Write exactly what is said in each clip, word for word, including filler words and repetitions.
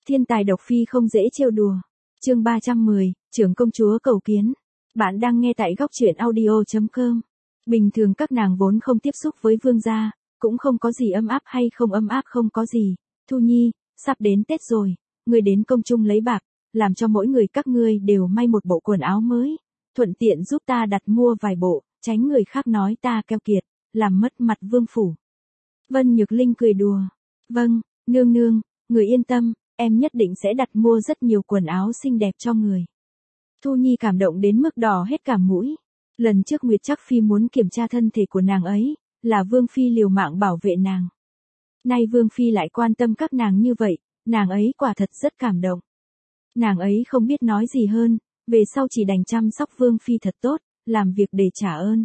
Thiên tài độc phi không dễ trêu đùa. Chương ba trăm mười, trưởng công chúa cầu kiến. Bạn đang nghe tại góc truyện audio chấm com. Bình thường các nàng vốn không tiếp xúc với vương gia, cũng không có gì ấm áp hay không ấm áp không có gì. Thu Nhi, sắp đến Tết rồi, ngươi đến công trung lấy bạc, làm cho mỗi người các ngươi đều may một bộ quần áo mới, thuận tiện giúp ta đặt mua vài bộ, tránh người khác nói ta keo kiệt, làm mất mặt vương phủ. Vân Nhược Linh cười đùa. Vâng, nương nương, người yên tâm, em nhất định sẽ đặt mua rất nhiều quần áo xinh đẹp cho người. Thu Nhi cảm động đến mức đỏ hết cả mũi. Lần trước Nguyệt Trác Phi muốn kiểm tra thân thể của nàng ấy, là Vương Phi liều mạng bảo vệ nàng. Nay Vương Phi lại quan tâm các nàng như vậy, nàng ấy quả thật rất cảm động. Nàng ấy không biết nói gì hơn, về sau chỉ đành chăm sóc Vương Phi thật tốt, làm việc để trả ơn.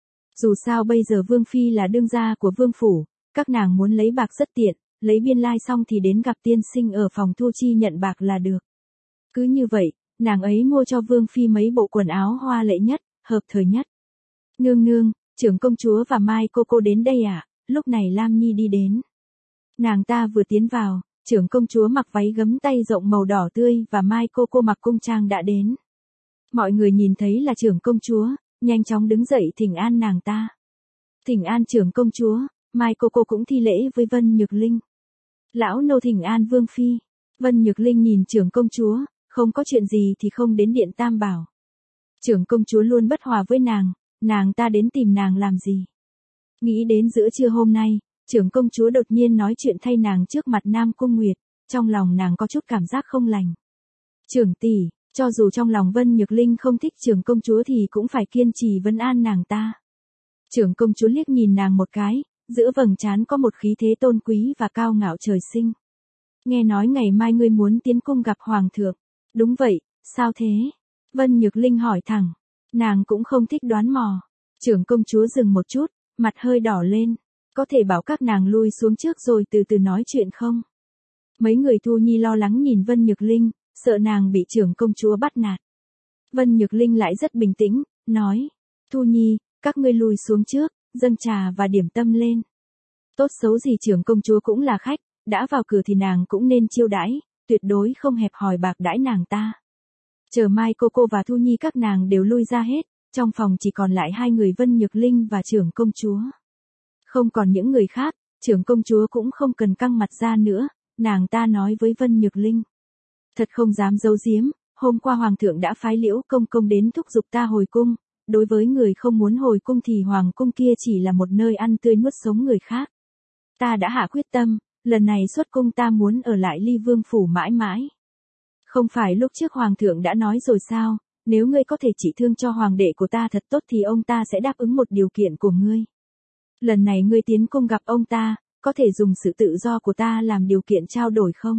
Dù sao bây giờ Vương Phi là đương gia của Vương Phủ, các nàng muốn lấy bạc rất tiện, lấy biên lai xong thì đến gặp tiên sinh ở phòng thu chi nhận bạc là được. Cứ như vậy, nàng ấy mua cho Vương Phi mấy bộ quần áo hoa lệ nhất, hợp thời nhất. Nương nương, trưởng công chúa và Mai cô cô đến đây à? Lúc này Lam Nhi đi đến. Nàng ta vừa tiến vào, trưởng công chúa mặc váy gấm tay rộng màu đỏ tươi và Mai cô cô mặc cung trang đã đến. Mọi người nhìn thấy là trưởng công chúa, nhanh chóng đứng dậy thỉnh an nàng ta. Thỉnh an trưởng công chúa, Mai cô cô cũng thi lễ với Vân Nhược Linh. Lão nô thỉnh an Vương Phi. Vân Nhược Linh nhìn trưởng công chúa, không có chuyện gì thì không đến điện Tam Bảo. Trưởng công chúa luôn bất hòa với nàng, nàng ta đến tìm nàng làm gì? Nghĩ đến giữa trưa hôm nay, trưởng công chúa đột nhiên nói chuyện thay nàng trước mặt Nam Cung Nguyệt, trong lòng nàng có chút cảm giác không lành. Trưởng tỷ, cho dù trong lòng Vân Nhược Linh không thích trưởng công chúa thì cũng phải kiên trì vấn an nàng ta. Trưởng công chúa liếc nhìn nàng một cái, giữa vầng trán có một khí thế tôn quý và cao ngạo trời sinh. Nghe nói ngày mai ngươi muốn tiến cung gặp hoàng thượng. Đúng vậy, sao thế? Vân Nhược Linh hỏi thẳng. Nàng cũng không thích đoán mò. Trưởng công chúa dừng một chút, mặt hơi đỏ lên. Có thể bảo các nàng lui xuống trước rồi từ từ nói chuyện không? Mấy người Thu Nhi lo lắng nhìn Vân Nhược Linh, sợ nàng bị trưởng công chúa bắt nạt. Vân Nhược Linh lại rất bình tĩnh, nói. Thu Nhi, các ngươi lui xuống trước, dâng trà và điểm tâm lên. Tốt xấu gì trưởng công chúa cũng là khách, đã vào cửa thì nàng cũng nên chiêu đãi, tuyệt đối không hẹp hòi bạc đãi nàng ta. Chờ Mai cô cô và Thu Nhi các nàng đều lui ra hết, trong phòng chỉ còn lại hai người Vân Nhược Linh và trưởng công chúa. Không còn những người khác, trưởng công chúa cũng không cần căng mặt ra nữa, nàng ta nói với Vân Nhược Linh. Thật không dám giấu giếm, hôm qua hoàng thượng đã phái Liễu công công đến thúc giục ta hồi cung, đối với người không muốn hồi cung thì hoàng cung kia chỉ là một nơi ăn tươi nuốt sống người khác. Ta đã hạ quyết tâm, lần này xuất cung ta muốn ở lại Ly Vương phủ mãi mãi. Không phải lúc trước hoàng thượng đã nói rồi sao, nếu ngươi có thể trị thương cho hoàng đệ của ta thật tốt thì ông ta sẽ đáp ứng một điều kiện của ngươi. Lần này ngươi tiến cung gặp ông ta, có thể dùng sự tự do của ta làm điều kiện trao đổi không?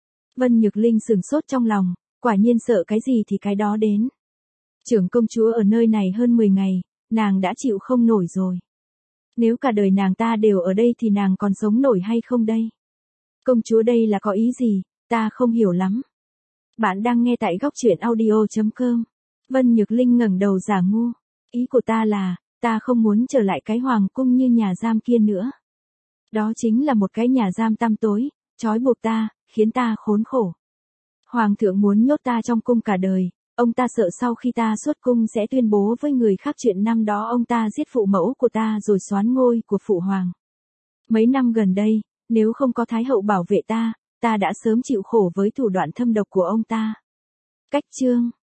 Vân Nhược Linh sừng sốt trong lòng, quả nhiên sợ cái gì thì cái đó đến. Trưởng công chúa ở nơi này hơn mười ngày, nàng đã chịu không nổi rồi. Nếu cả đời nàng ta đều ở đây thì nàng còn sống nổi hay không đây? Công chúa đây là có ý gì, ta không hiểu lắm. Bạn đang nghe tại góc truyện audio chấm com. Vân Nhược Linh ngẩng đầu giả ngu. Ý của ta là, ta không muốn trở lại cái hoàng cung như nhà giam kia nữa. Đó chính là một cái nhà giam tăm tối, trói buộc ta, khiến ta khốn khổ. Hoàng thượng muốn nhốt ta trong cung cả đời, ông ta sợ sau khi ta xuất cung sẽ tuyên bố với người khác chuyện năm đó ông ta giết phụ mẫu của ta rồi soán ngôi của phụ hoàng. Mấy năm gần đây, nếu không có Thái hậu bảo vệ ta, ta đã sớm chịu khổ với thủ đoạn thâm độc của ông ta. Cách chương